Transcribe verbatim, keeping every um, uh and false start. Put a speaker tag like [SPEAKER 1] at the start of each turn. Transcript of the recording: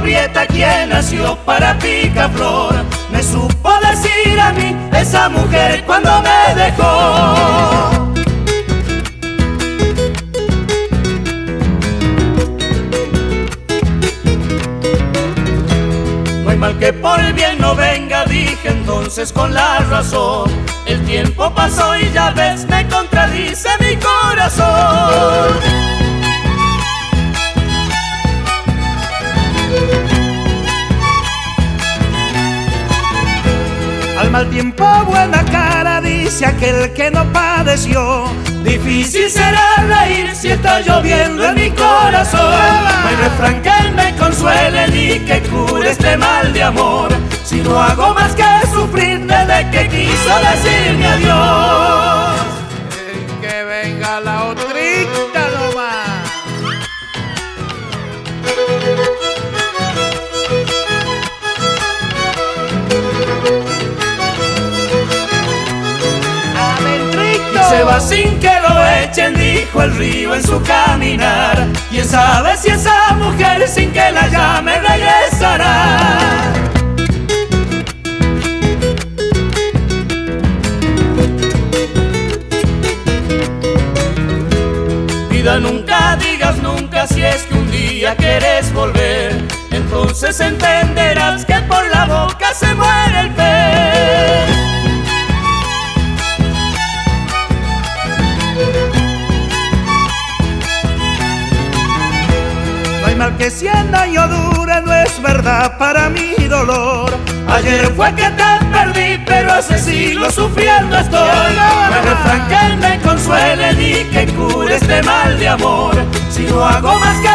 [SPEAKER 1] Prieta, quien nació para picaflor, me supo decir a mí esa mujer cuando me dejó. No hay mal que por el bien no venga, dije entonces con la razón. El tiempo pasó y ya ves, me contradice mi corazón. Al mal tiempo buena cara, dice aquel que no padeció. Difícil será reír si está lloviendo en mi corazón. No hay refrán que me consuele ni que cure este mal de amor, si no hago más que sufrir desde que quiso decirme adiós.
[SPEAKER 2] Que venga la otrita nomás.
[SPEAKER 1] Se va sin que lo echen, dijo el río en su caminar. Quién sabe si esa mujer sin que la llame regresará. Vida, nunca digas nunca, si es que un día quieres volver, entonces entenderás que por la boca se muere el pez. Mal que cien años dure, no es verdad para mi dolor. Ayer fue que te perdí, pero hace siglos sufriendo estoy. No hay refrán que me consuele ni que cure este mal de amor, si no hago más que